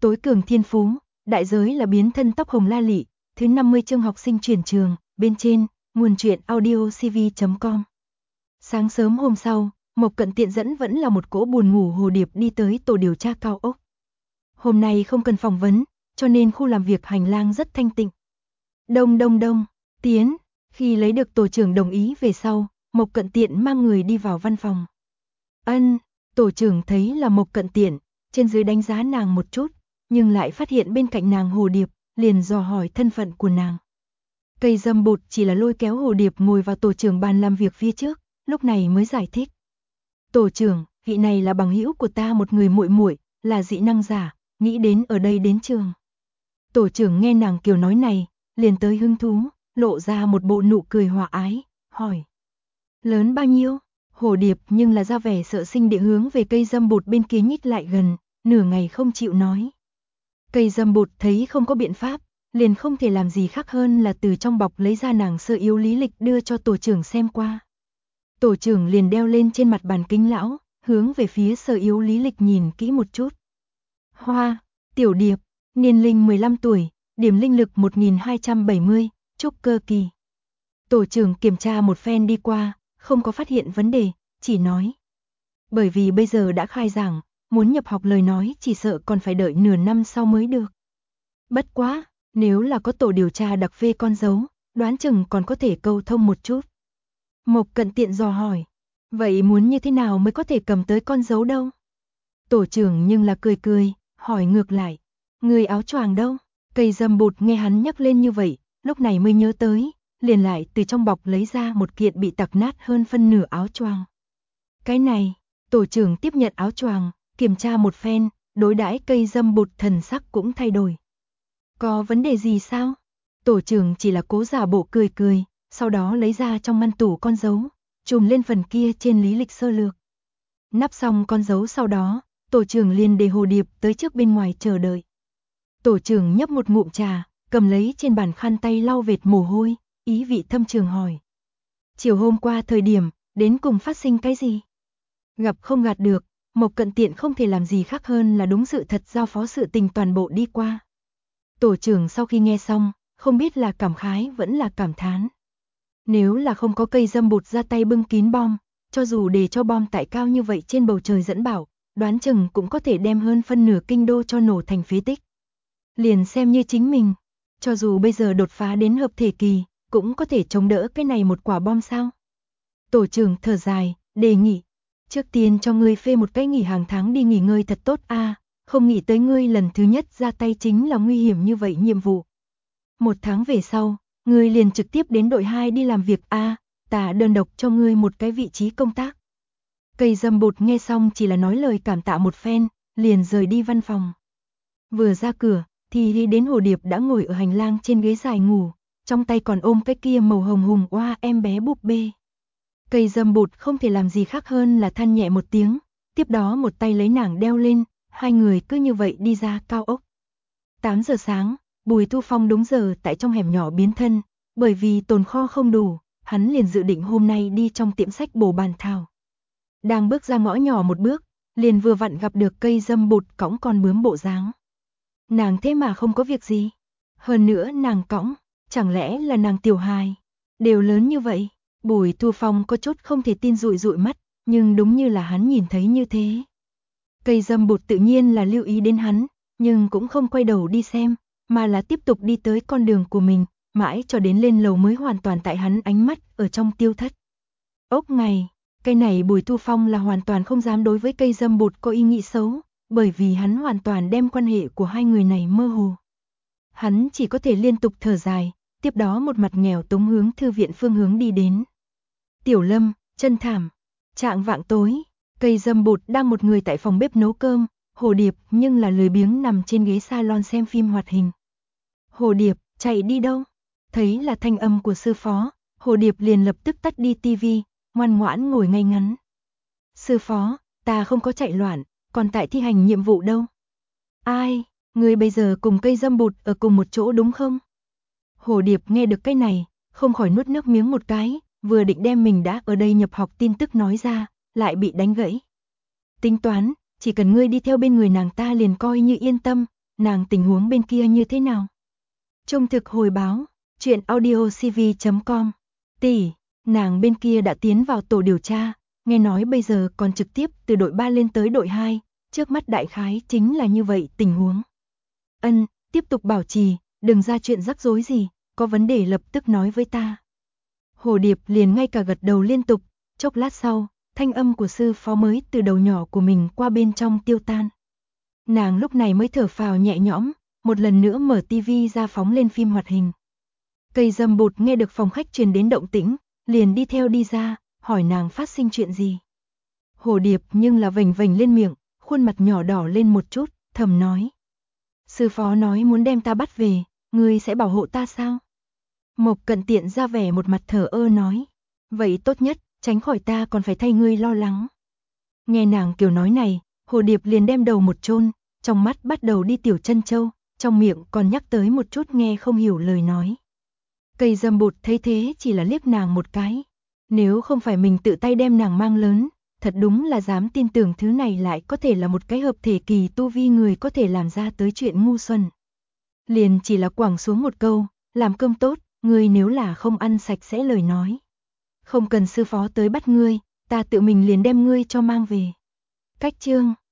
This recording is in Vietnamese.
tối cường thiên phú, đại giới là biến thân tóc hồng la lị, thứ 50 chương học sinh chuyển trường, bên trên, nguồn truyện audiocv.com. Sáng sớm hôm sau, Mộc Cận Tiện dẫn vẫn là một cỗ buồn ngủ hồ điệp đi tới tổ điều tra cao ốc. Hôm nay không cần phỏng vấn, cho nên khu làm việc hành lang rất thanh tịnh. Đông đông đông, tiến, khi lấy được tổ trưởng đồng ý về sau, Mộc Cận Tiện mang người đi vào văn phòng. Tổ trưởng thấy là Mộc Cận Tiện, trên dưới đánh giá nàng một chút, nhưng lại phát hiện bên cạnh nàng hồ điệp, liền dò hỏi thân phận của nàng. Cây dâm bụt chỉ là lôi kéo hồ điệp ngồi vào tổ trưởng bàn làm việc phía trước, lúc này mới giải thích. Tổ trưởng, vị này là bằng hữu của ta một người muội muội, là dị năng giả, nghĩ đến ở đây đến trường. Tổ trưởng nghe nàng kiểu nói này, liền tới hứng thú, lộ ra một bộ nụ cười hòa ái, hỏi. Lớn bao nhiêu? Hồ điệp nhưng là ra vẻ sợ sinh địa hướng về cây dâm bụt bên kia nhích lại gần, nửa ngày không chịu nói. Cây dâm bụt thấy không có biện pháp, liền không thể làm gì khác hơn là từ trong bọc lấy ra nàng sơ yếu lý lịch đưa cho tổ trưởng xem qua. Tổ trưởng liền đeo lên trên mặt bàn kính lão, hướng về phía sơ yếu lý lịch nhìn kỹ một chút. Hoa, tiểu điệp, niên linh 15 tuổi, điểm linh lực 1270, trúc cơ kỳ. Tổ trưởng kiểm tra một phen đi qua, không có phát hiện vấn đề, chỉ nói. Bởi vì bây giờ đã khai giảng, muốn nhập học lời nói chỉ sợ còn phải đợi nửa năm sau mới được. Bất quá, nếu là có tổ điều tra đặc phê con dấu, đoán chừng còn có thể câu thông một chút. Mộc Cận Tiện dò hỏi, vậy muốn như thế nào mới có thể cầm tới con dấu đâu? Tổ trưởng nhưng là cười cười, hỏi ngược lại, người áo choàng đâu? Cây dâm bụt nghe hắn nhắc lên như vậy, lúc này mới nhớ tới, liền lại từ trong bọc lấy ra một kiện bị tặc nát hơn phân nửa áo choàng. Cái này, tổ trưởng tiếp nhận áo choàng, kiểm tra một phen, đối đãi cây dâm bụt thần sắc cũng thay đổi. Có vấn đề gì sao? Tổ trưởng chỉ là cố giả bộ cười cười, sau đó lấy ra trong ngăn tủ con dấu, chùm lên phần kia trên lý lịch sơ lược. Nắp xong con dấu sau đó, tổ trưởng liền để hồ điệp tới trước bên ngoài chờ đợi. Tổ trưởng nhấp một ngụm trà, cầm lấy trên bàn khăn tay lau vệt mồ hôi, ý vị thâm trường hỏi. Chiều hôm qua thời điểm, đến cùng phát sinh cái gì? Gặp không gạt được, Mộc Cận Tiện không thể làm gì khác hơn là đúng sự thật giao phó sự tình toàn bộ đi qua. Tổ trưởng sau khi nghe xong, không biết là cảm khái vẫn là cảm thán. Nếu là không có cây dâm bụt ra tay bưng kín bom, cho dù để cho bom tại cao như vậy trên bầu trời dẫn bảo, đoán chừng cũng có thể đem hơn phân nửa kinh đô cho nổ thành phế tích. Liền xem như chính mình, cho dù bây giờ đột phá đến hợp thể kỳ, cũng có thể chống đỡ cái này một quả bom sao? Tổ trưởng thở dài, đề nghị. Trước tiên cho ngươi phê một cái nghỉ hàng tháng đi nghỉ ngơi thật tốt a, không nghĩ tới ngươi lần thứ nhất ra tay chính là nguy hiểm như vậy nhiệm vụ. Một tháng về sau, ngươi liền trực tiếp đến đội 2 đi làm việc a, ta đơn độc cho ngươi một cái vị trí công tác. Cây dâm bụt nghe xong chỉ là nói lời cảm tạ một phen, liền rời đi văn phòng. Vừa ra cửa, thì đi đến hồ điệp đã ngồi ở hành lang trên ghế dài ngủ, trong tay còn ôm cái kia màu hồng hùng oa em bé búp bê. Cây dâm bụt không thể làm gì khác hơn là than nhẹ một tiếng, tiếp đó một tay lấy nàng đeo lên, hai người cứ như vậy đi ra cao ốc. 8 giờ sáng, Bùi Thu Phong đúng giờ tại trong hẻm nhỏ biến thân, bởi vì tồn kho không đủ, hắn liền dự định hôm nay đi trong tiệm sách bổ bàn thảo. Đang bước ra ngõ nhỏ một bước, liền vừa vặn gặp được cây dâm bụt cõng con bướm bộ dáng. Nàng thế mà không có việc gì. Hơn nữa nàng cõng, chẳng lẽ là nàng tiểu hài, đều lớn như vậy. Bùi Thu Phong có chút không thể tin dụi dụi mắt, nhưng đúng như là hắn nhìn thấy như thế. Cây dâm bụt tự nhiên là lưu ý đến hắn, nhưng cũng không quay đầu đi xem, mà là tiếp tục đi tới con đường của mình, mãi cho đến lên lầu mới hoàn toàn tại hắn ánh mắt ở trong tiêu thất. Ốc ngày, cây này Bùi Thu Phong là hoàn toàn không dám đối với cây dâm bụt có ý nghĩ xấu, bởi vì hắn hoàn toàn đem quan hệ của hai người này mơ hồ. Hắn chỉ có thể liên tục thở dài, tiếp đó một mặt nghèo túng hướng thư viện phương hướng đi đến. Tiểu Lâm, chân thảm, trạng vạng tối, cây dâm bụt đang một người tại phòng bếp nấu cơm, Hồ Điệp nhưng là lười biếng nằm trên ghế salon xem phim hoạt hình. Hồ Điệp, chạy đi đâu? Thấy là thanh âm của sư phó, Hồ Điệp liền lập tức tắt đi tivi, ngoan ngoãn ngồi ngay ngắn. Sư phó, ta không có chạy loạn, còn tại thi hành nhiệm vụ đâu. Ai, ngươi bây giờ cùng cây dâm bụt ở cùng một chỗ đúng không? Hồ Điệp nghe được cái này, không khỏi nuốt nước miếng một cái, vừa định đem mình đã ở đây nhập học tin tức nói ra, lại bị đánh gãy. Tính toán, chỉ cần ngươi đi theo bên người nàng ta liền coi như yên tâm, nàng tình huống bên kia như thế nào? Trung thực hồi báo, truyện audiocv.com. Tỷ, nàng bên kia đã tiến vào tổ điều tra, nghe nói bây giờ còn trực tiếp từ đội 3 lên tới đội 2, trước mắt đại khái chính là như vậy tình huống. Ân, tiếp tục bảo trì, đừng ra chuyện rắc rối gì, có vấn đề lập tức nói với ta. Hồ Điệp liền ngay cả gật đầu liên tục, chốc lát sau, thanh âm của sư phó mới từ đầu nhỏ của mình qua bên trong tiêu tan. Nàng lúc này mới thở phào nhẹ nhõm, một lần nữa mở tivi ra phóng lên phim hoạt hình. Cây dâm bụt nghe được phòng khách truyền đến động tĩnh, liền đi theo đi ra, hỏi nàng phát sinh chuyện gì. Hồ Điệp nhưng là vểnh vểnh lên miệng, khuôn mặt nhỏ đỏ lên một chút, thầm nói. Sư phó nói muốn đem ta bắt về, ngươi sẽ bảo hộ ta sao? Mộc Cận Tiện ra vẻ một mặt thờ ơ nói. Vậy tốt nhất, tránh khỏi ta còn phải thay ngươi lo lắng. Nghe nàng kiểu nói này, Hồ Điệp liền đem đầu một chôn, trong mắt bắt đầu đi tiểu chân châu, trong miệng còn nhắc tới một chút nghe không hiểu lời nói. Cây dâm bụt thấy thế chỉ là liếc nàng một cái. Nếu không phải mình tự tay đem nàng mang lớn, thật đúng là dám tin tưởng thứ này lại có thể là một cái hợp thể kỳ tu vi người có thể làm ra tới chuyện ngu xuẩn. Liền chỉ là quẳng xuống một câu, làm cơm tốt, ngươi nếu là không ăn sạch sẽ lời nói. Không cần sư phó tới bắt ngươi, ta tự mình liền đem ngươi cho mang về. Cách chương